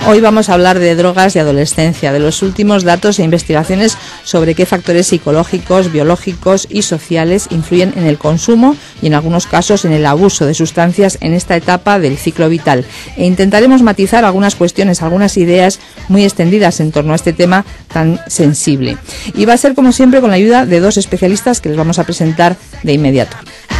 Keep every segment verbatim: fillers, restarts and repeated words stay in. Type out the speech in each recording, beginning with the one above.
Hoy vamos a hablar de drogas y adolescencia, de los últimos datos e investigaciones sobre qué factores psicológicos, biológicos y sociales influyen en el consumo y en algunos casos en el abuso de sustancias en esta etapa del ciclo vital. E intentaremos matizar algunas cuestiones, algunas ideas muy extendidas en torno a este tema tan sensible. Y va a ser como siempre con la ayuda de dos especialistas que les vamos a presentar de inmediato.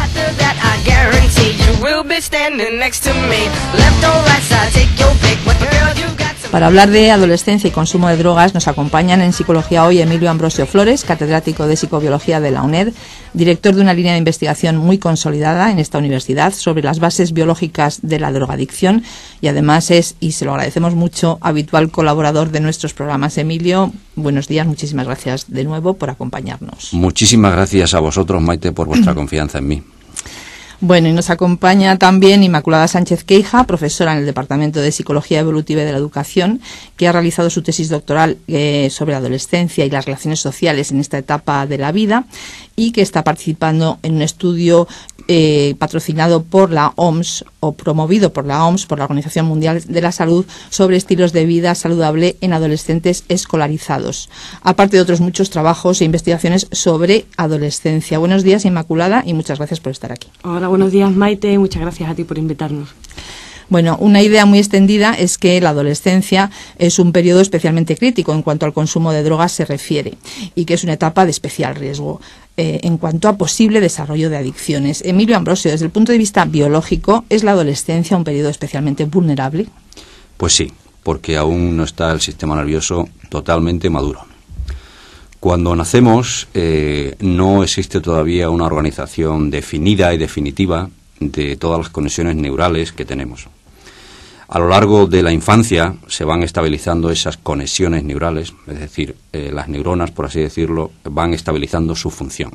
Para hablar de adolescencia y consumo de drogas nos acompañan en Psicología Hoy Emilio Ambrosio Flores, catedrático de Psicobiología de la UNED, director de una línea de investigación muy consolidada en esta universidad sobre las bases biológicas de la drogadicción y además es, y se lo agradecemos mucho, habitual colaborador de nuestros programas. Emilio, buenos días, muchísimas gracias de nuevo por acompañarnos. Muchísimas gracias a vosotros, Maite, por vuestra confianza en mí. Bueno, y nos acompaña también Inmaculada Sánchez Queija, profesora en el Departamento de Psicología Evolutiva y de la Educación, que ha realizado su tesis doctoral eh, sobre la adolescencia y las relaciones sociales en esta etapa de la vida y que está participando en un estudio eh, patrocinado por la O M S o promovido por la O M S, por la Organización Mundial de la Salud, sobre estilos de vida saludable en adolescentes escolarizados, aparte de otros muchos trabajos e investigaciones sobre adolescencia. Buenos días, Inmaculada, y muchas gracias por estar aquí. Hola, buenos días, Maite, muchas gracias a ti por invitarnos. Bueno, una idea muy extendida es que la adolescencia es un periodo especialmente crítico en cuanto al consumo de drogas se refiere y que es una etapa de especial riesgo eh, en cuanto a posible desarrollo de adicciones. Emilio Ambrosio, desde el punto de vista biológico, ¿es la adolescencia un periodo especialmente vulnerable? Pues sí, porque aún no está el sistema nervioso totalmente maduro. Cuando nacemos eh, no existe todavía una organización definida y definitiva de todas las conexiones neurales que tenemos. A lo largo de la infancia se van estabilizando esas conexiones neurales, es decir, eh, las neuronas, por así decirlo, van estabilizando su función.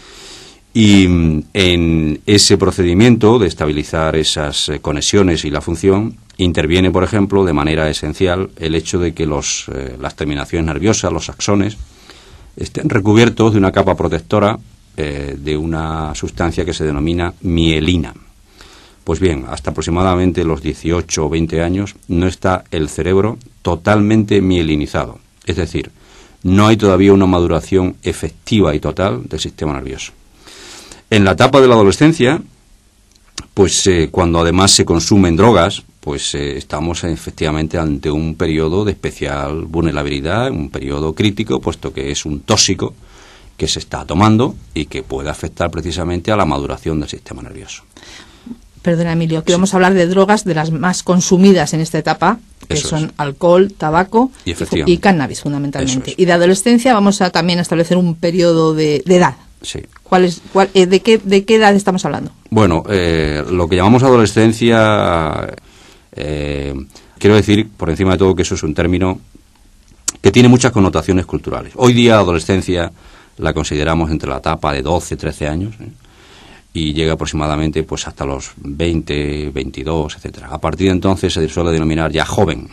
Y en ese procedimiento de estabilizar esas eh, conexiones y la función, interviene, por ejemplo, de manera esencial el hecho de que los, eh, las terminaciones nerviosas, los axones, estén recubiertos de una capa protectora eh, de una sustancia que se denomina mielina. Pues bien, hasta aproximadamente los dieciocho o veinte años no está el cerebro totalmente mielinizado. Es decir, no hay todavía una maduración efectiva y total del sistema nervioso. En la etapa de la adolescencia, pues eh, cuando además se consumen drogas, pues eh, estamos efectivamente ante un periodo de especial vulnerabilidad, un periodo crítico, puesto que es un tóxico que se está tomando y que puede afectar precisamente a la maduración del sistema nervioso. Perdona, Emilio, que sí. Vamos a hablar de drogas de las más consumidas en esta etapa, que Eso son es. alcohol, tabaco y, y cannabis, fundamentalmente. Y de adolescencia vamos a también a establecer un periodo de, de edad. Sí. ¿Cuál es, cuál, eh, de, qué, ¿De qué edad estamos hablando? Bueno, eh, lo que llamamos adolescencia, eh, quiero decir, por encima de todo, que eso es un término que tiene muchas connotaciones culturales. Hoy día adolescencia la consideramos entre la etapa de doce, trece años, ¿eh? y llega aproximadamente pues hasta los veinte, veintidós, etcétera. A partir de entonces se suele denominar ya joven,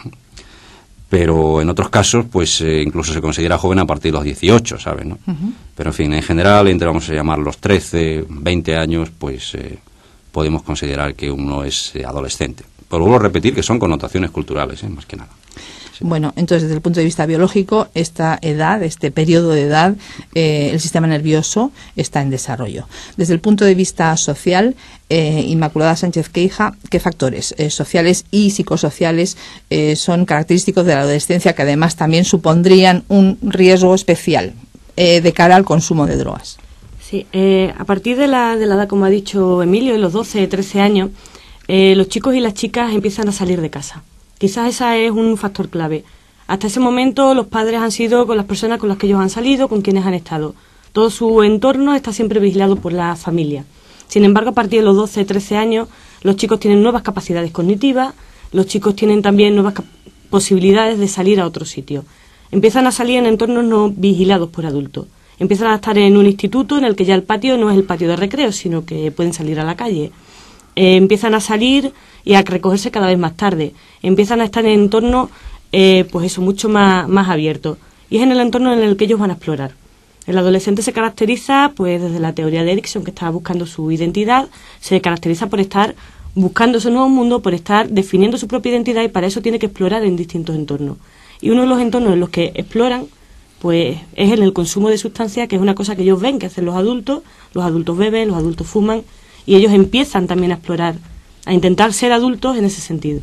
pero en otros casos pues eh, incluso se considera joven a partir de los dieciocho, ¿sabes? ¿no? Uh-huh. Pero en fin, en general, entre vamos a llamar los trece, veinte años, pues eh, podemos considerar que uno es eh, adolescente. Pero vuelvo a repetir que son connotaciones culturales, ¿eh? más que nada. Sí. Bueno, entonces desde el punto de vista biológico, esta edad, este periodo de edad, eh, el sistema nervioso está en desarrollo. Desde el punto de vista social, eh, Inmaculada Sánchez Queija, ¿qué factores eh, sociales y psicosociales eh, son característicos de la adolescencia que además también supondrían un riesgo especial eh, de cara al consumo de drogas? Sí, eh, a partir de la, de la edad, como ha dicho Emilio, de los doce, trece años, eh, los chicos y las chicas empiezan a salir de casa. Quizás ese es un factor clave. Hasta ese momento los padres han sido con las personas con las que ellos han salido, con quienes han estado. Todo su entorno está siempre vigilado por la familia. Sin embargo, a partir de los doce, trece años, los chicos tienen nuevas capacidades cognitivas, los chicos tienen también nuevas posibilidades de salir a otro sitio. Empiezan a salir en entornos no vigilados por adultos. Empiezan a estar en un instituto en el que ya el patio no es el patio de recreo, sino que pueden salir a la calle. Eh, empiezan a salir y a recogerse cada vez más tarde. Empiezan a estar en entornos, eh, pues eso, mucho más, más abiertos. Y es en el entorno en el que ellos van a explorar. El adolescente se caracteriza, pues desde la teoría de Erikson, que estaba buscando su identidad, se caracteriza por estar buscando ese nuevo mundo, por estar definiendo su propia identidad, y para eso tiene que explorar en distintos entornos. Y uno de los entornos en los que exploran pues es en el consumo de sustancias, que es una cosa que ellos ven que hacen los adultos. Los adultos beben, los adultos fuman, y ellos empiezan también a explorar, a intentar ser adultos en ese sentido.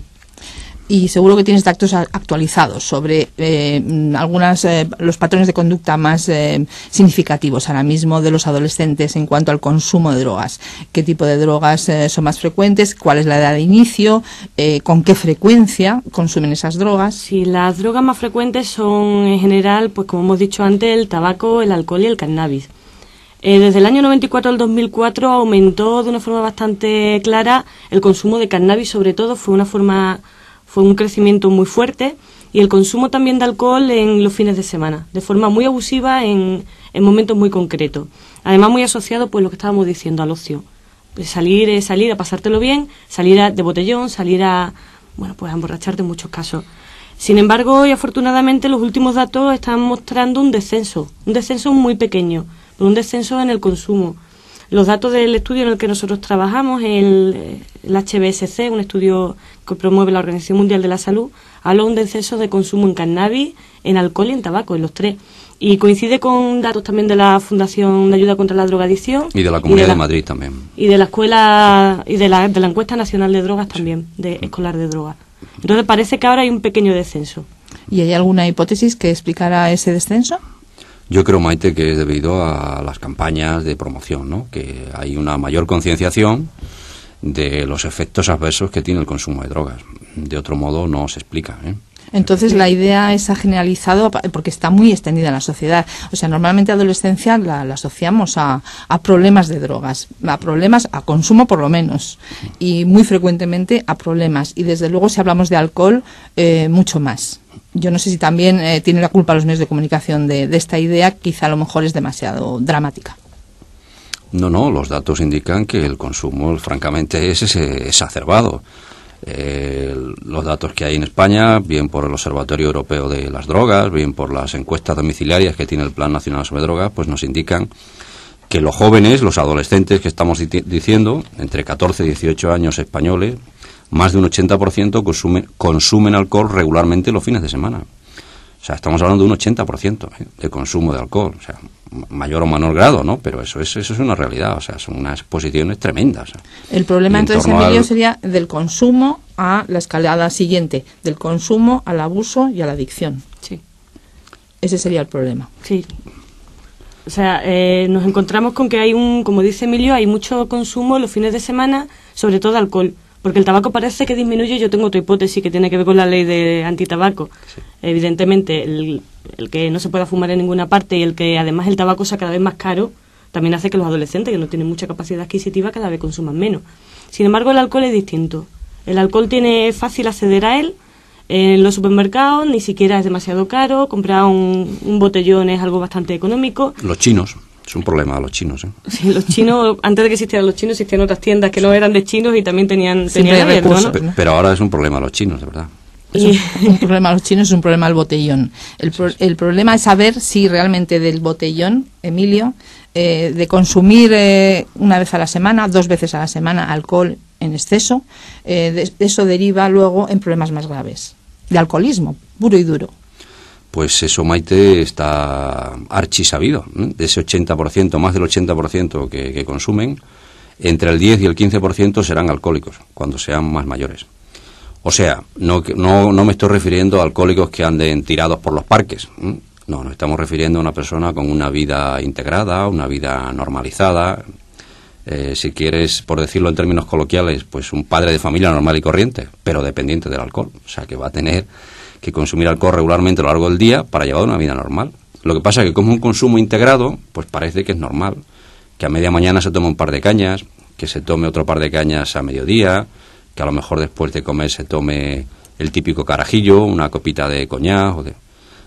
Y seguro que tienes datos actualizados sobre eh, algunas eh, los patrones de conducta más eh, significativos ahora mismo de los adolescentes en cuanto al consumo de drogas. ¿Qué tipo de drogas eh, son más frecuentes? ¿Cuál es la edad de inicio? Eh, ¿Con qué frecuencia consumen esas drogas? Sí, las drogas más frecuentes son en general, pues como hemos dicho antes, el tabaco, el alcohol y el cannabis. Eh, desde el año noventa y cuatro al dos mil cuatro aumentó de una forma bastante clara el consumo de cannabis, sobre todo fue una forma fue un crecimiento muy fuerte, y el consumo también de alcohol en los fines de semana, de forma muy abusiva en, en momentos muy concretos. Además, muy asociado, pues lo que estábamos diciendo, al ocio. Pues salir, eh, salir a pasártelo bien, salir a, de botellón, salir a, bueno, pues a emborracharte en muchos casos. Sin embargo, y afortunadamente, los últimos datos están mostrando un descenso, un descenso muy pequeño, pero un descenso en el consumo. Los datos del estudio en el que nosotros trabajamos, el, el H B S C, un estudio que promueve la Organización Mundial de la Salud, habla de un descenso de consumo en cannabis, en alcohol y en tabaco, en los tres. Y coincide con datos también de la Fundación de Ayuda contra la Drogadicción. Y de la Comunidad de, la, de Madrid también. Y de la Escuela, y de la, de la Encuesta Nacional de Drogas también, de escolar de drogas. Entonces parece que ahora hay un pequeño descenso. ¿Y hay alguna hipótesis que explicara ese descenso? Yo creo, Maite, que es debido a las campañas de promoción, ¿no? Que hay una mayor concienciación de los efectos adversos que tiene el consumo de drogas. De otro modo no se explica, ¿eh? Entonces la idea esa generalizado porque está muy extendida en la sociedad. O sea, normalmente adolescencia la, la asociamos a, a problemas de drogas, a problemas, a consumo por lo menos, y muy frecuentemente a problemas. Y desde luego si hablamos de alcohol, eh, mucho más. Yo no sé si también eh, tiene la culpa los medios de comunicación de, de esta idea, quizá a lo mejor es demasiado dramática. No, no, los datos indican que el consumo, francamente, es ese exacerbado. Eh, los datos que hay en España, bien por el Observatorio Europeo de las Drogas, bien por las encuestas domiciliarias que tiene el Plan Nacional sobre Drogas, pues nos indican que los jóvenes, los adolescentes que estamos di- diciendo, entre catorce y dieciocho años españoles, más de un ochenta por ciento consumen, consumen alcohol regularmente los fines de semana. O sea, estamos hablando de un ochenta por ciento ¿eh? de consumo de alcohol. O sea, mayor o menor grado, ¿no? Pero eso es, eso es una realidad. O sea, son unas exposiciones tremendas. El problema, en entonces, Emilio, al... sería del consumo a la escalada siguiente, del consumo al abuso y a la adicción. Sí. Ese sería el problema. Sí. O sea, eh, nos encontramos con que hay un, como dice Emilio, hay mucho consumo los fines de semana, sobre todo alcohol. Porque el tabaco parece que disminuye. Yo tengo otra hipótesis que tiene que ver con la ley de antitabaco. Sí. Evidentemente, el, el que no se pueda fumar en ninguna parte y el que además el tabaco sea cada vez más caro, también hace que los adolescentes, que no tienen mucha capacidad adquisitiva, cada vez consuman menos. Sin embargo, el alcohol es distinto. El alcohol tiene es fácil acceder a él. En los supermercados ni siquiera es demasiado caro. Comprar un, un botellón es algo bastante económico. Los chinos. Es un problema a los chinos, ¿eh? Sí, los chinos, antes de que existieran los chinos, existían otras tiendas que no eran de chinos y también tenían, tenían abierto, recursos, ¿no? Pero, pero ahora es un problema a los chinos, de verdad. Es un, un problema a los chinos, es un problema al botellón. El, pro, el problema es saber si realmente del botellón, Emilio, eh, de consumir eh, una vez a la semana, dos veces a la semana alcohol en exceso, eh, de, eso deriva luego en problemas más graves, de alcoholismo, puro y duro. Pues eso, Maite, está archisabido, ¿eh? De ese ochenta por ciento, más del ochenta por ciento que, que consumen, entre el diez y el quince por ciento serán alcohólicos, cuando sean más mayores. O sea, no, no, no me estoy refiriendo a alcohólicos que anden tirados por los parques, ¿eh? No, nos estamos refiriendo a una persona con una vida integrada, una vida normalizada, eh, si quieres, por decirlo en términos coloquiales, pues un padre de familia normal y corriente, pero dependiente del alcohol, o sea, que va a tener que consumir alcohol regularmente a lo largo del día para llevar una vida normal. Lo que pasa es que como un consumo integrado, pues parece que es normal, que a media mañana se tome un par de cañas, que se tome otro par de cañas a mediodía, que a lo mejor después de comer se tome el típico carajillo, una copita de coñac o de,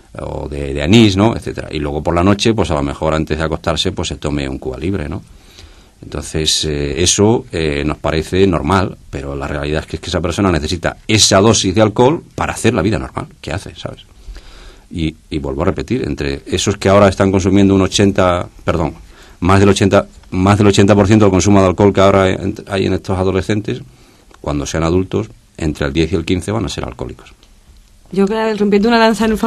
o de, de anís, ¿no?, etcétera. Y luego por la noche, pues a lo mejor antes de acostarse, pues se tome un Cuba Libre, ¿no? Entonces, eh, eso eh, nos parece normal, pero la realidad es que, es que esa persona necesita esa dosis de alcohol para hacer la vida normal que hace, ¿sabes? Y, y vuelvo a repetir, entre esos que ahora están consumiendo un ochenta, perdón, más del ochenta, más del ochenta por ciento del consumo de alcohol que ahora hay en estos adolescentes, Cuando sean adultos, entre el diez y el quince van a ser alcohólicos. Yo, claro, rompiendo una lanza en el,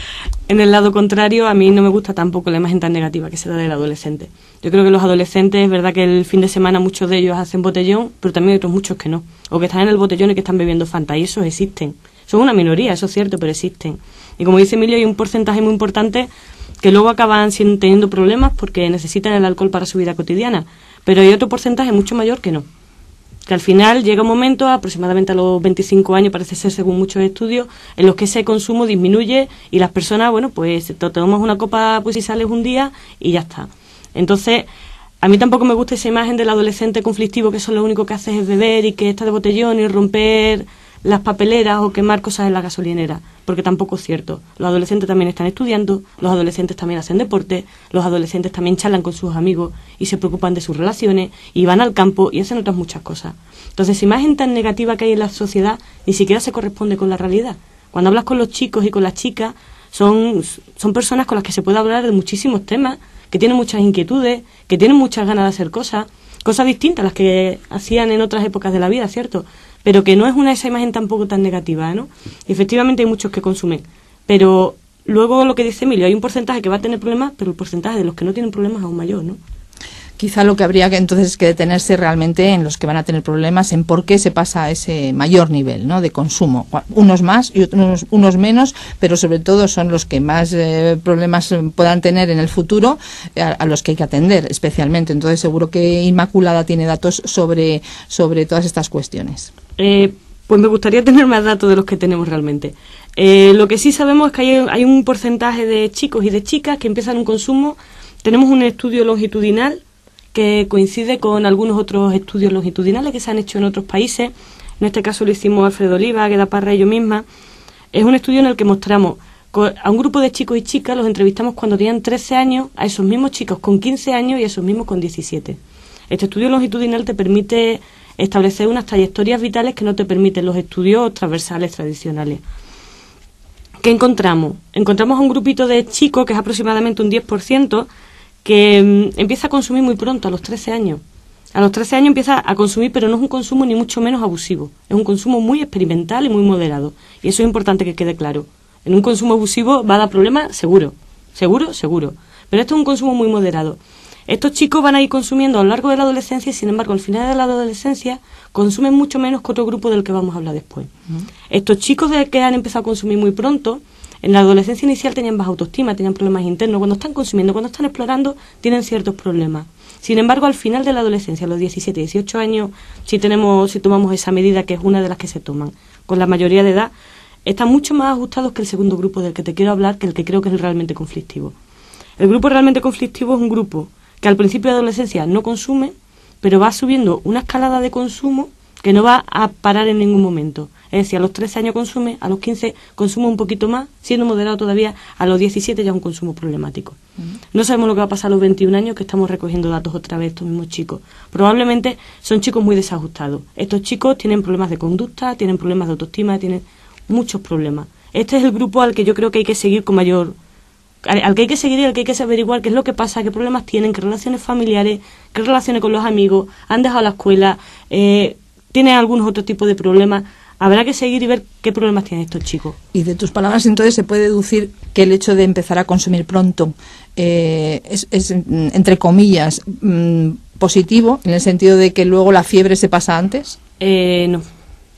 en el lado contrario, a mí no me gusta tampoco la imagen tan negativa que se da del adolescente. Yo creo que los adolescentes, es verdad que el fin de semana muchos de ellos hacen botellón, pero también hay otros muchos que no. O que están en el botellón y que están bebiendo Fanta, y esos existen. Son una minoría, eso es cierto, pero existen. Y como dice Emilio, hay un porcentaje muy importante que luego acaban siendo, teniendo problemas porque necesitan el alcohol para su vida cotidiana. Pero hay otro porcentaje mucho mayor que no. Que al final llega un momento, aproximadamente a los veinticinco años, parece ser según muchos estudios, en los que ese consumo disminuye y las personas, bueno, pues te tomas una copa pues y sales un día y ya está. Entonces, a mí tampoco me gusta esa imagen del adolescente conflictivo que solo lo único que hace es beber y que está de botellón y romper las papeleras o quemar cosas en la gasolinera, porque tampoco es cierto. Los adolescentes también están estudiando, los adolescentes también hacen deporte, los adolescentes también charlan con sus amigos y se preocupan de sus relaciones y van al campo y hacen otras muchas cosas. Entonces, esa imagen tan negativa que hay en la sociedad ni siquiera se corresponde con la realidad. Cuando hablas con los chicos y con las chicas, son, son personas con las que se puede hablar de muchísimos temas, que tienen muchas inquietudes, que tienen muchas ganas de hacer cosas, cosas distintas a las que hacían en otras épocas de la vida, ¿cierto? Pero que no es una esa imagen tampoco tan negativa, ¿no? Y efectivamente hay muchos que consumen, pero luego lo que dice Emilio, hay un porcentaje que va a tener problemas, pero el porcentaje de los que no tienen problemas es aún mayor, ¿no? Quizá lo que habría que entonces que detenerse realmente en los que van a tener problemas, en por qué se pasa a ese mayor nivel, ¿no?, de consumo. Unos más y otros unos menos, pero sobre todo son los que más eh, problemas puedan tener en el futuro, a, a los que hay que atender especialmente. Entonces seguro que Inmaculada tiene datos sobre, sobre todas estas cuestiones. Eh, pues me gustaría tener más datos de los que tenemos realmente. Eh, lo que sí sabemos es que hay, hay un porcentaje de chicos y de chicas que empiezan un consumo. Tenemos un estudio longitudinal que coincide con algunos otros estudios longitudinales que se han hecho en otros países. En este caso lo hicimos Alfredo Oliva, Águeda Parra y yo misma. Es un estudio en el que mostramos a un grupo de chicos y chicas, los entrevistamos cuando tenían trece años, a esos mismos chicos con quince años y a esos mismos con diecisiete. Este estudio longitudinal te permite establecer unas trayectorias vitales que no te permiten los estudios transversales tradicionales. ¿Qué encontramos? Encontramos a un grupito de chicos, que es aproximadamente un diez por ciento, que um, empieza a consumir muy pronto, a los trece años. A los trece años empieza a consumir, pero no es un consumo ni mucho menos abusivo. Es un consumo muy experimental y muy moderado. Y eso es importante que quede claro. En un consumo abusivo va a dar problemas, seguro. Seguro, seguro. Pero esto es un consumo muy moderado. Estos chicos van a ir consumiendo a lo largo de la adolescencia y, sin embargo, al final de la adolescencia consumen mucho menos que otro grupo del que vamos a hablar después. Uh-huh. Estos chicos de que han empezado a consumir muy pronto, en la adolescencia inicial tenían baja autoestima, tenían problemas internos. Cuando están consumiendo, cuando están explorando, tienen ciertos problemas. Sin embargo, al final de la adolescencia, a los diecisiete, dieciocho años, si tenemos, si tomamos esa medida, que es una de las que se toman con la mayoría de edad, están mucho más ajustados que el segundo grupo del que te quiero hablar, que el que creo que es el realmente conflictivo. El grupo realmente conflictivo es un grupo que al principio de adolescencia no consume, pero va subiendo una escalada de consumo que no va a parar en ningún momento. Es decir, a los trece años consume, a los quince consume un poquito más, siendo moderado todavía, a los diecisiete ya es un consumo problemático. Uh-huh. No sabemos lo que va a pasar a los veintiún años, que estamos recogiendo datos otra vez estos mismos chicos. Probablemente son chicos muy desajustados. Estos chicos tienen problemas de conducta, tienen problemas de autoestima, tienen muchos problemas. Este es el grupo al que yo creo que hay que seguir con mayor... al que hay que seguir y al que hay que averiguar qué es lo que pasa, qué problemas tienen, qué relaciones familiares, qué relaciones con los amigos, han dejado la escuela, eh, tienen algunos otros tipos de problemas. Habrá que seguir y ver qué problemas tienen estos chicos. Y de tus palabras, entonces, se puede deducir que el hecho de empezar a consumir pronto eh, es, es, entre comillas, mmm, positivo, en el sentido de que luego la fiebre se pasa antes. Eh, no.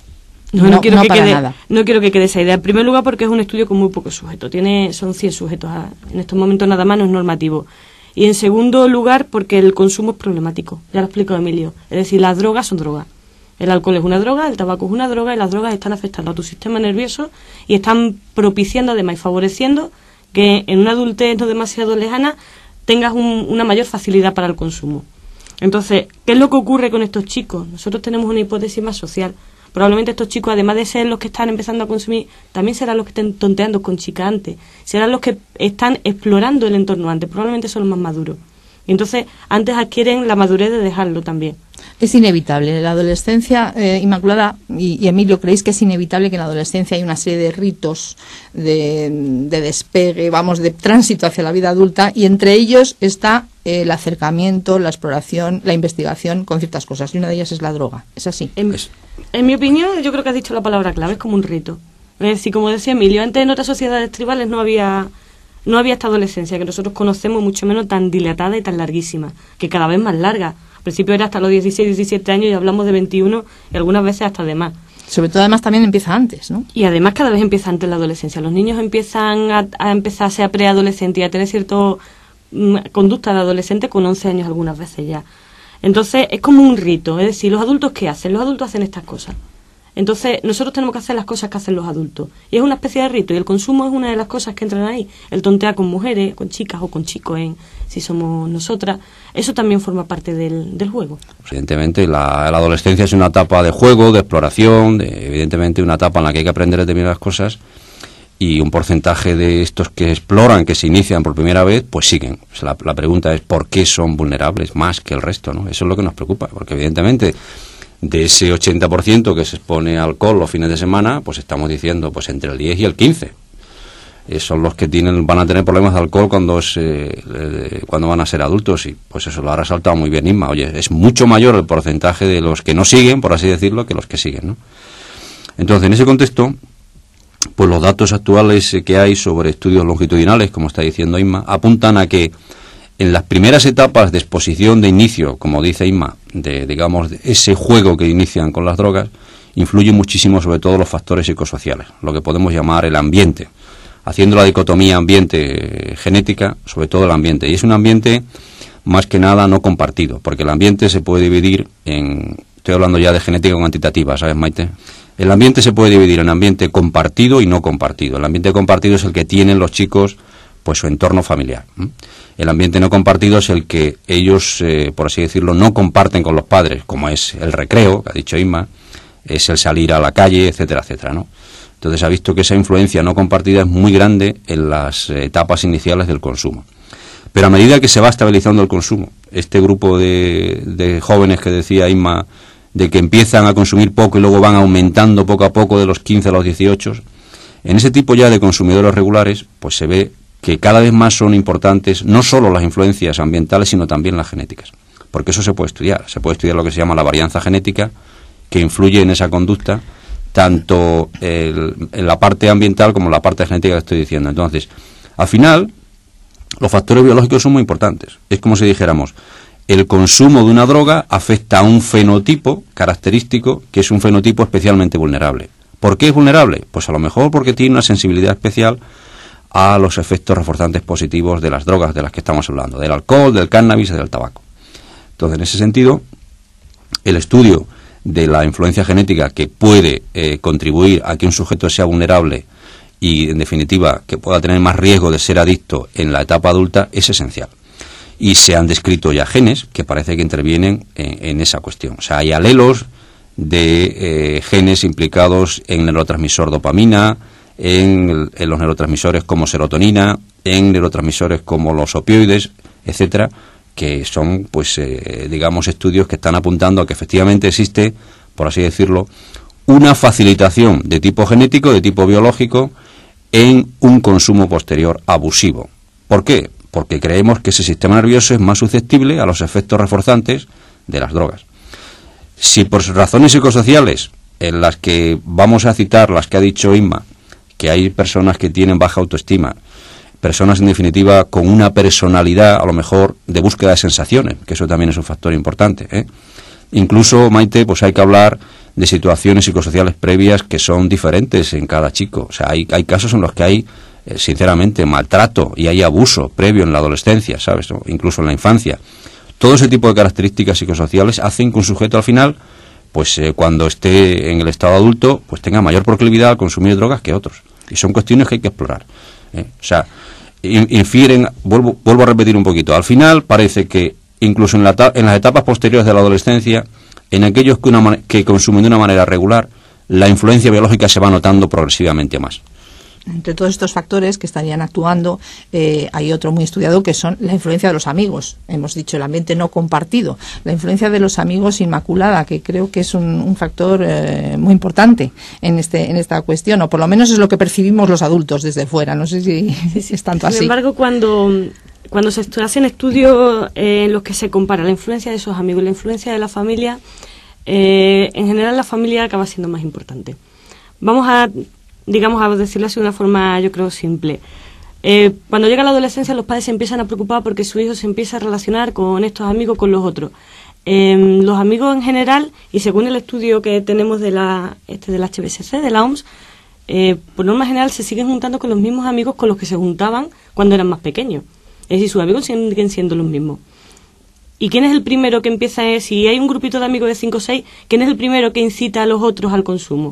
No, no, no, quiero no que para quede, nada. No quiero que quede esa idea. En primer lugar, porque es un estudio con muy pocos sujetos. Tiene, son cien sujetos. A, en estos momentos nada más no es normativo. Y en segundo lugar, porque el consumo es problemático. Ya lo ha explicado Emilio. Es decir, las drogas son drogas. El alcohol es una droga, el tabaco es una droga y las drogas están afectando a tu sistema nervioso y están propiciando, además, y favoreciendo que en una adultez no demasiado lejana tengas un, una mayor facilidad para el consumo. Entonces, ¿qué es lo que ocurre con estos chicos? Nosotros tenemos una hipótesis más social. Probablemente estos chicos, además de ser los que están empezando a consumir, también serán los que estén tonteando con chicas antes, serán los que están explorando el entorno antes, probablemente son los más maduros. Y entonces antes adquieren la madurez de dejarlo también. Es inevitable. La adolescencia, eh, Inmaculada y, y Emilio, ¿creéis que es inevitable que en la adolescencia hay una serie de ritos de, de despegue, vamos, de tránsito hacia la vida adulta, y entre ellos está eh, el acercamiento, la exploración, la investigación con ciertas cosas, y una de ellas es la droga? ¿Es así? En, en mi opinión, yo creo que has dicho la palabra clave, es como un rito. Es decir, como decía Emilio, antes en otras sociedades tribales no había... No había esta adolescencia que nosotros conocemos, mucho menos tan dilatada y tan larguísima, que cada vez más larga. Al principio era hasta los dieciséis, diecisiete años y hablamos de veintiuno y algunas veces hasta de más. Sobre todo, además, también empieza antes, ¿no? Y además cada vez empieza antes la adolescencia. Los niños empiezan a, a empezar a ser preadolescentes y a tener cierta mm, conducta de adolescente con once años algunas veces ya. Entonces es como un rito, es decir, ¿los adultos qué hacen? Los adultos hacen estas cosas. Entonces, nosotros tenemos que hacer las cosas que hacen los adultos. Y es una especie de rito. Y el consumo es una de las cosas que entran ahí. El tontear con mujeres, con chicas o con chicos, en, si somos nosotras. Eso también forma parte del, del juego. Evidentemente, la, la adolescencia es una etapa de juego, de exploración, de, evidentemente una etapa en la que hay que aprender determinadas cosas. Y un porcentaje de estos que exploran, que se inician por primera vez, pues siguen. O sea, la, la pregunta es ¿por qué son vulnerables más que el resto, ¿no? Eso es lo que nos preocupa. Porque evidentemente... de ese ochenta por ciento que se expone a alcohol los fines de semana, pues estamos diciendo pues entre el diez y el quince. Eh, son los que tienen van a tener problemas de alcohol cuando es, eh, cuando van a ser adultos, y pues eso lo ha resaltado muy bien Inma. Oye, es mucho mayor el porcentaje de los que no siguen, por así decirlo, que los que siguen, ¿no? Entonces, en ese contexto, pues los datos actuales que hay sobre estudios longitudinales, como está diciendo Inma, apuntan a que en las primeras etapas de exposición de inicio, como dice Inma, de, digamos, de ese juego que inician con las drogas, influyen muchísimo sobre todo los factores psicosociales, lo que podemos llamar el ambiente, haciendo la dicotomía ambiente-genética, sobre todo el ambiente. Y es un ambiente, más que nada, no compartido, porque el ambiente se puede dividir en... Estoy hablando ya de genética cuantitativa, ¿sabes, Maite? El ambiente se puede dividir en ambiente compartido y no compartido. El ambiente compartido es el que tienen los chicos, pues su entorno familiar. El ambiente no compartido es el que ellos, eh, por así decirlo, no comparten con los padres, como es el recreo, que ha dicho Inma, es el salir a la calle, etcétera, etcétera, ¿no? Entonces ha visto que esa influencia no compartida es muy grande en las etapas iniciales del consumo. Pero a medida que se va estabilizando el consumo, este grupo de, de jóvenes que decía Inma, de que empiezan a consumir poco y luego van aumentando poco a poco de los quince a los dieciocho, en ese tipo ya de consumidores regulares, pues se ve que cada vez más son importantes no solo las influencias ambientales, sino también las genéticas. Porque eso se puede estudiar. Se puede estudiar lo que se llama la varianza genética, que influye en esa conducta, tanto el, en la parte ambiental como en la parte genética que estoy diciendo. Entonces, al final, los factores biológicos son muy importantes. Es como si dijéramos, el consumo de una droga afecta a un fenotipo característico, que es un fenotipo especialmente vulnerable. ¿Por qué es vulnerable? Pues a lo mejor porque tiene una sensibilidad especial a los efectos reforzantes positivos de las drogas de las que estamos hablando, del alcohol, del cannabis y del tabaco. Entonces, en ese sentido, el estudio de la influencia genética que puede eh, contribuir a que un sujeto sea vulnerable y, en definitiva, que pueda tener más riesgo de ser adicto en la etapa adulta es esencial. Y se han descrito ya genes que parece que intervienen en, en esa cuestión. O sea, hay alelos de eh, genes implicados en el neurotransmisor dopamina, En, en los neurotransmisores como serotonina, en neurotransmisores como los opioides, etcétera, que son, pues, eh, digamos, estudios que están apuntando a que efectivamente existe, por así decirlo, una facilitación de tipo genético, de tipo biológico, en un consumo posterior abusivo. ¿Por qué? Porque creemos que ese sistema nervioso es más susceptible a los efectos reforzantes de las drogas. Si por razones psicosociales, en las que vamos a citar las que ha dicho Inma, que hay personas que tienen baja autoestima, personas en definitiva con una personalidad a lo mejor de búsqueda de sensaciones, que eso también es un factor importante, ¿eh? Incluso, Maite, pues hay que hablar de situaciones psicosociales previas que son diferentes en cada chico. O sea, hay, hay casos en los que hay, eh, sinceramente, maltrato y hay abuso previo en la adolescencia, ¿sabes? O incluso en la infancia. Todo ese tipo de características psicosociales hacen que un sujeto al final, pues eh, cuando esté en el estado adulto, pues tenga mayor proclividad a consumir drogas que otros. Y son cuestiones que hay que explorar, ¿eh? O sea, infieren, vuelvo, vuelvo a repetir un poquito, al final parece que incluso en, la, en las etapas posteriores de la adolescencia, en aquellos que, una, que consumen de una manera regular, la influencia biológica se va notando progresivamente más. Entre todos estos factores que estarían actuando, eh, hay otro muy estudiado que son la influencia de los amigos. Hemos dicho el ambiente no compartido. La influencia de los amigos, Inmaculada, que creo que es un, un factor eh, muy importante en este en esta cuestión, o por lo menos es lo que percibimos los adultos desde fuera. No sé si, si es tanto Sin así. Sin embargo, cuando, cuando se hacen estudios eh, en los que se compara la influencia de esos amigos y la influencia de la familia, eh, en general la familia acaba siendo más importante. Vamos a... digamos, a decirlo así de una forma, yo creo, simple. Eh, cuando llega la adolescencia, los padres se empiezan a preocupar porque su hijo se empieza a relacionar con estos amigos, con los otros. Eh, los amigos en general, y según el estudio que tenemos de la este del H B S C, de la O M S, eh, por norma general se siguen juntando con los mismos amigos con los que se juntaban cuando eran más pequeños. Es decir, sus amigos siguen siendo los mismos. ¿Y quién es el primero que empieza? A, si hay un grupito de amigos de cinco o seis, ¿quién es el primero que incita a los otros al consumo?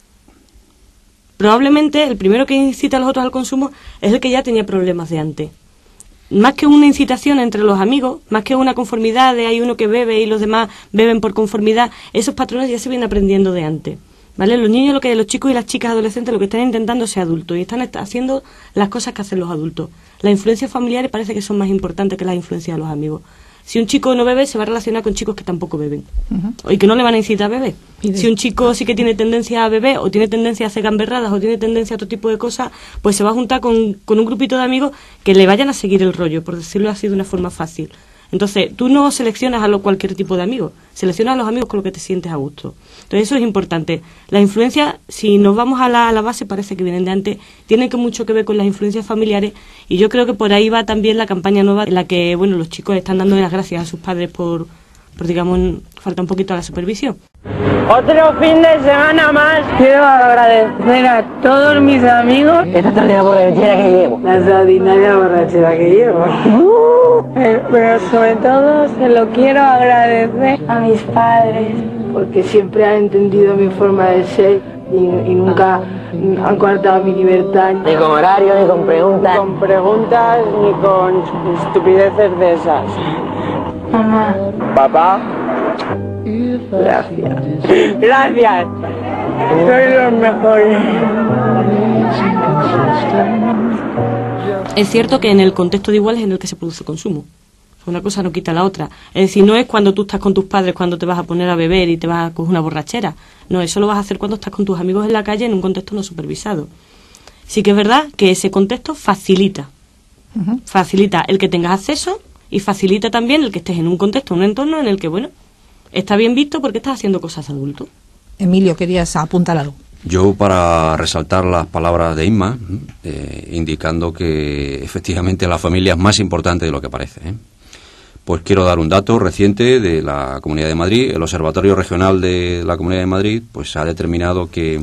Probablemente el primero que incita a los otros al consumo es el que ya tenía problemas de antes. Más que una incitación entre los amigos, más que una conformidad de hay uno que bebe y los demás beben por conformidad, esos patrones ya se vienen aprendiendo de antes. ¿Vale? Los niños, lo que los chicos y las chicas adolescentes lo que están intentando es ser adultos y están haciendo las cosas que hacen los adultos. Las influencias familiares parece que son más importantes que las influencias de los amigos. Si un chico no bebe, se va a relacionar con chicos que tampoco beben. Uh-huh. Y que no le van a incitar a beber. Si un chico sí que tiene tendencia a beber, o tiene tendencia a hacer gamberradas, o tiene tendencia a otro tipo de cosas, pues se va a juntar con, con un grupito de amigos que le vayan a seguir el rollo, por decirlo así de una forma fácil. Entonces, tú no seleccionas a lo, cualquier tipo de amigos, seleccionas a los amigos con los que te sientes a gusto. Entonces, eso es importante. Las influencias, si nos vamos a la, a la base, parece que vienen de antes, tienen que mucho que ver con las influencias familiares, y yo creo que por ahí va también la campaña nueva en la que, bueno, los chicos están dando las gracias a sus padres por, por digamos, falta un poquito a la supervisión. Otro fin de semana más. Quiero agradecer a todos mis amigos esta extraordinaria borrachera que llevo. La extraordinaria borrachera que llevo. Uh, pero sobre todo se lo quiero agradecer a mis padres, porque siempre han entendido mi forma de ser y, y nunca han coartado mi libertad. Ni con horario, ni con preguntas. Ni con preguntas, ni con estupideces de esas. Mamá. Papá. Gracias. Gracias. Soy los mejores. Es cierto que en el contexto de iguales es en el que se produce consumo. Una cosa no quita la otra. Es decir, no es cuando tú estás con tus padres cuando te vas a poner a beber y te vas a coger una borrachera. No, eso lo vas a hacer cuando estás con tus amigos en la calle en un contexto no supervisado. Sí que es verdad que ese contexto facilita. Uh-huh. Facilita el que tengas acceso y facilita también el que estés en un contexto, un entorno en el que, bueno, está bien visto porque estás haciendo cosas de adulto. Emilio, querías apuntar algo. Yo, para resaltar las palabras de Inma, eh, indicando que efectivamente la familia es más importante de lo que parece, ¿eh? Pues quiero dar un dato reciente de la Comunidad de Madrid. El Observatorio Regional de la Comunidad de Madrid pues ha determinado que,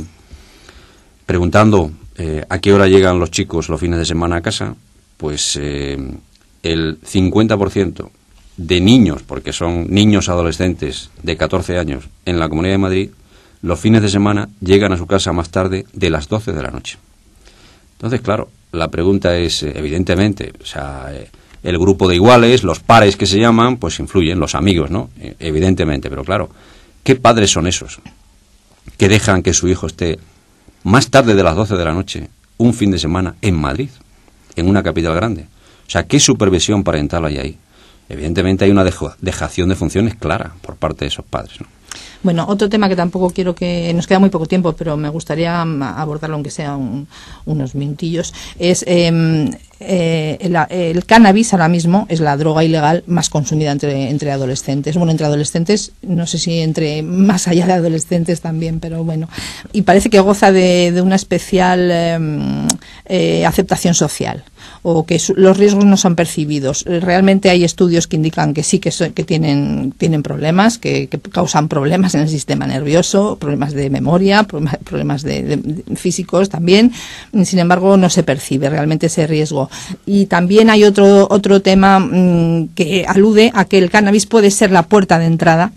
preguntando eh, a qué hora llegan los chicos los fines de semana a casa, pues eh, el cincuenta por ciento de niños, porque son niños adolescentes de catorce años en la Comunidad de Madrid, los fines de semana llegan a su casa más tarde de las doce de la noche. Entonces, claro, la pregunta es, evidentemente, o sea, el grupo de iguales, los pares que se llaman, pues influyen, los amigos, ¿no? Evidentemente, pero claro, ¿qué padres son esos que dejan que su hijo esté más tarde de las doce de la noche, un fin de semana, en Madrid, en una capital grande? O sea, ¿qué supervisión parental hay ahí? Evidentemente hay una dejo, dejación de funciones clara por parte de esos padres, ¿no? Bueno, otro tema que tampoco quiero que... Nos queda muy poco tiempo, pero me gustaría abordarlo, aunque sea un, unos minutillos, es eh, eh, el, el cannabis ahora mismo es la droga ilegal más consumida entre, entre adolescentes. Bueno, entre adolescentes, no sé si entre más allá de adolescentes también, pero bueno. Y parece que goza de, de una especial eh, eh, aceptación social, o que su, los riesgos no son percibidos. Realmente hay estudios que indican que sí que, so, que tienen, tienen problemas, que, que causan problemas en el sistema nervioso, problemas de memoria, problemas, problemas de, de, de físicos también. Sin embargo, no se percibe realmente ese riesgo. Y también hay otro, otro tema mmm, que alude a que el cannabis puede ser la puerta de entrada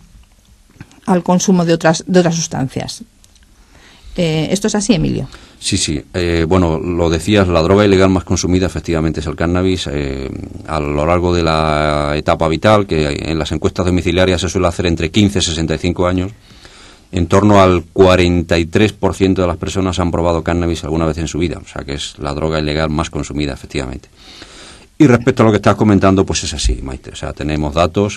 al consumo de otras, de otras sustancias. Eh, ¿Esto es así, Emilio? Sí, sí. Eh, bueno, lo decías, la droga ilegal más consumida efectivamente es el cannabis. Eh, a lo largo de la etapa vital, que en las encuestas domiciliarias se suele hacer entre quince y sesenta y cinco años, en torno al cuarenta y tres por ciento de las personas han probado cannabis alguna vez en su vida, o sea que es la droga ilegal más consumida, efectivamente. Y respecto a lo que estás comentando, pues es así, Maite, o sea, tenemos datos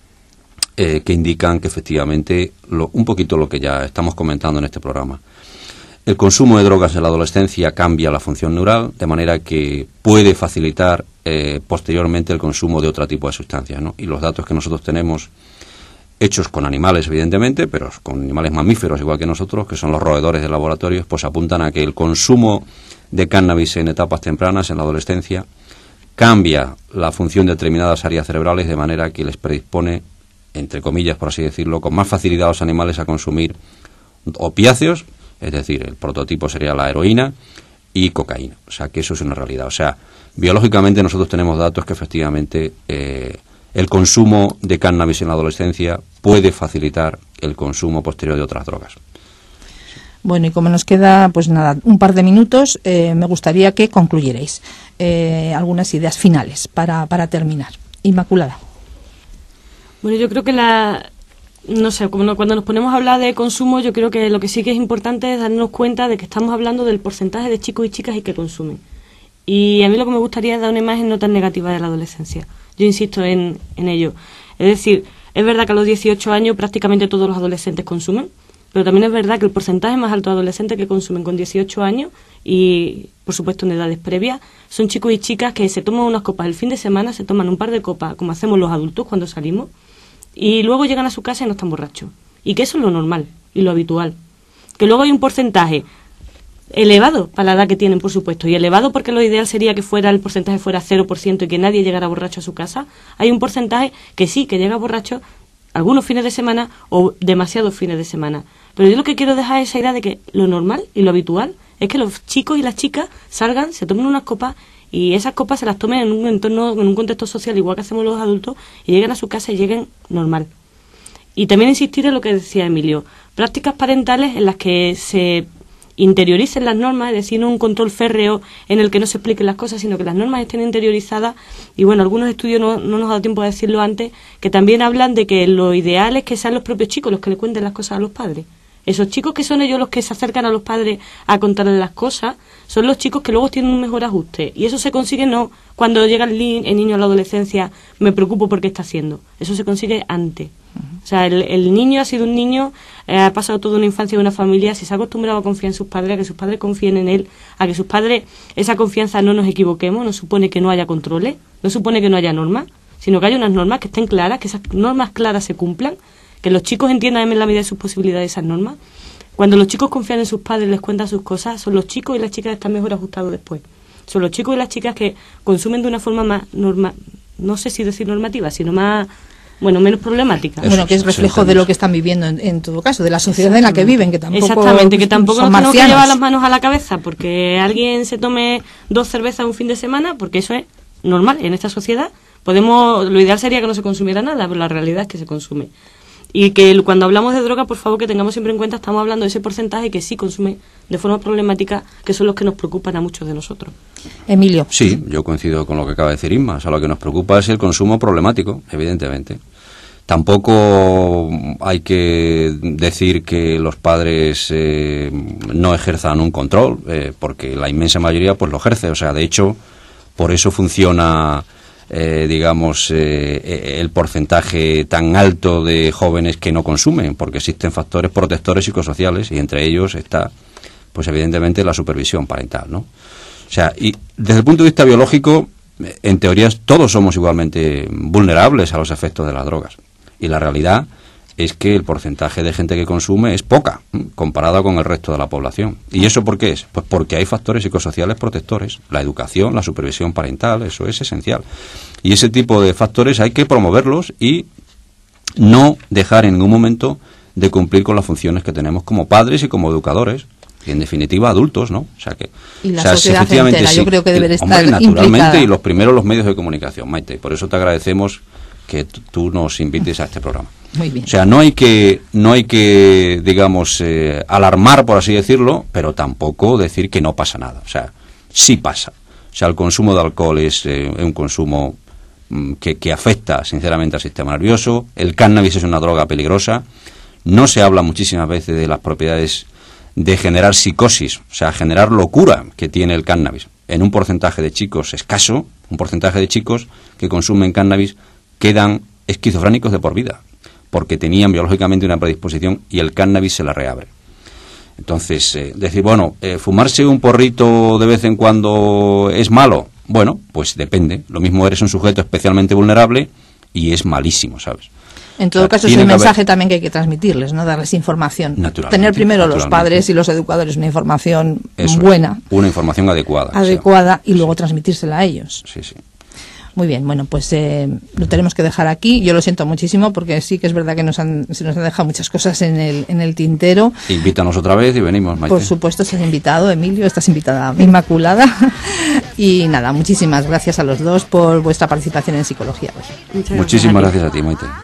eh, que indican que efectivamente, lo, un poquito lo que ya estamos comentando en este programa, el consumo de drogas en la adolescencia cambia la función neural, de manera que puede facilitar eh, posteriormente el consumo de otro tipo de sustancias, ¿no? Y los datos que nosotros tenemos, hechos con animales evidentemente, pero con animales mamíferos igual que nosotros, que son los roedores de laboratorios, pues apuntan a que el consumo de cannabis en etapas tempranas, en la adolescencia, cambia la función de determinadas áreas cerebrales de manera que les predispone, entre comillas por así decirlo, con más facilidad a los animales a consumir opiáceos, es decir, el prototipo sería la heroína y cocaína, o sea que eso es una realidad. O sea, biológicamente nosotros tenemos datos que efectivamente eh, el consumo de cannabis en la adolescencia puede facilitar el consumo posterior de otras drogas. Bueno, y como nos queda, pues nada, un par de minutos, eh, me gustaría que concluyerais eh, algunas ideas finales para, para terminar. Inmaculada. Bueno, yo creo que la... No sé, como no, cuando nos ponemos a hablar de consumo, yo creo que lo que sí que es importante es darnos cuenta de que estamos hablando del porcentaje de chicos y chicas y que consumen. Y a mí lo que me gustaría es dar una imagen no tan negativa de la adolescencia. Yo insisto en, en ello. Es decir, es verdad que a los dieciocho años prácticamente todos los adolescentes consumen, pero también es verdad que el porcentaje más alto de adolescentes que consumen con dieciocho años y, por supuesto, en edades previas, son chicos y chicas que se toman unas copas el fin de semana, se toman un par de copas, como hacemos los adultos cuando salimos, y luego llegan a su casa y no están borrachos. Y que eso es lo normal y lo habitual. Que luego hay un porcentaje elevado para la edad que tienen, por supuesto, y elevado porque lo ideal sería que fuera el porcentaje fuera cero por ciento y que nadie llegara borracho a su casa. Hay un porcentaje que sí, que llega borracho algunos fines de semana o demasiados fines de semana. Pero yo lo que quiero dejar es esa idea de que lo normal y lo habitual es que los chicos y las chicas salgan, se tomen unas copas y esas copas se las tomen en un entorno, en un contexto social igual que hacemos los adultos y lleguen a su casa y lleguen normal. Y también insistir en lo que decía Emilio, prácticas parentales en las que se interioricen las normas, es decir, no un control férreo en el que no se expliquen las cosas, sino que las normas estén interiorizadas. Y bueno, algunos estudios, no, no nos ha dado tiempo de decirlo antes, que también hablan de que lo ideal es que sean los propios chicos los que le cuenten las cosas a los padres. Esos chicos que son ellos los que se acercan a los padres a contarles las cosas, son los chicos que luego tienen un mejor ajuste. Y eso se consigue no cuando llega el, ni- el niño a la adolescencia, me preocupo por qué está haciendo. Eso se consigue antes. O sea, el, el niño ha sido un niño, eh, ha pasado toda una infancia en una familia, si se ha acostumbrado a confiar en sus padres, a que sus padres confíen en él, a que sus padres, esa confianza no nos equivoquemos, no supone que no haya controles, no supone que no haya normas, sino que haya unas normas que estén claras, que esas normas claras se cumplan, que los chicos entiendan en la medida de sus posibilidades esas normas. Cuando los chicos confían en sus padres, les cuentan sus cosas, son los chicos y las chicas que están mejor ajustados después. Son los chicos y las chicas que consumen de una forma más norma, no sé si decir normativa, sino más, bueno, menos problemática. Eso, bueno, que es reflejo de lo que están viviendo en, en todo caso, de la sociedad en la que viven, que tampoco Exactamente, que tampoco son nos tenemos que marcianos. llevar las manos a la cabeza porque alguien se tome dos cervezas un fin de semana, porque eso es normal en esta sociedad. Podemos, lo ideal sería que no se consumiera nada, pero la realidad es que se consume. Y que cuando hablamos de droga, por favor, que tengamos siempre en cuenta, estamos hablando de ese porcentaje que sí consume de forma problemática, que son los que nos preocupan a muchos de nosotros. Emilio. Sí, yo coincido con lo que acaba de decir Inma. O sea, lo que nos preocupa es el consumo problemático, evidentemente. Tampoco hay que decir que los padres eh, no ejerzan un control, eh, porque la inmensa mayoría pues lo ejerce. O sea, de hecho, por eso funciona... Eh, digamos, eh, el porcentaje tan alto de jóvenes que no consumen, porque existen factores protectores psicosociales y entre ellos está, pues evidentemente, la supervisión parental, ¿no? O sea, y desde el punto de vista biológico, en teoría todos somos igualmente vulnerables a los efectos de las drogas. Y la realidad es que el porcentaje de gente que consume es poca, comparada con el resto de la población. ¿Y eso por qué es? Pues porque hay factores psicosociales protectores. La educación, la supervisión parental, eso es esencial. Y ese tipo de factores hay que promoverlos y no dejar en ningún momento de cumplir con las funciones que tenemos como padres y como educadores, y en definitiva adultos, ¿no? O sea que, y la o sea, sociedad efectivamente, entera, sí, yo creo que debe estar hombre, naturalmente, implicada. y los primeros los medios de comunicación, Maite. Por eso te agradecemos que t- tú nos invites a este programa. Muy bien. O sea, no hay que, no hay que, digamos, eh, alarmar, por así decirlo, pero tampoco decir que no pasa nada. O sea, sí pasa. O sea, el consumo de alcohol es eh, un consumo mm, que, que afecta, sinceramente, al sistema nervioso. El cannabis es una droga peligrosa. No se habla muchísimas veces de las propiedades de generar psicosis, o sea, generar locura que tiene el cannabis. En un porcentaje de chicos escaso, un porcentaje de chicos que consumen cannabis quedan esquizofrénicos de por vida, porque tenían biológicamente una predisposición y el cannabis se la reabre. Entonces, eh, decir, bueno, eh, fumarse un porrito de vez en cuando es malo. Bueno, pues depende. Lo mismo, eres un sujeto especialmente vulnerable y es malísimo, ¿sabes? En todo O sea, caso, es tiene el que mensaje haber... también que hay que transmitirles, ¿no? Darles información. Naturalmente, Tener primero los naturalmente. padres y los educadores una información Eso es, buena, una información adecuada. adecuada, o sea, y luego sí. transmitírsela a ellos. Sí, sí. Muy bien, bueno, pues eh, lo tenemos que dejar aquí. Yo lo siento muchísimo porque sí que es verdad que nos han, se nos han dejado muchas cosas en el, en el tintero. Invítanos otra vez y venimos, Maite. Por supuesto, estás invitado, Emilio, estás invitada, Inmaculada. Y nada, muchísimas gracias a los dos por vuestra participación en Psicología. Muchas gracias Muchísimas a ti. gracias a ti, Maite.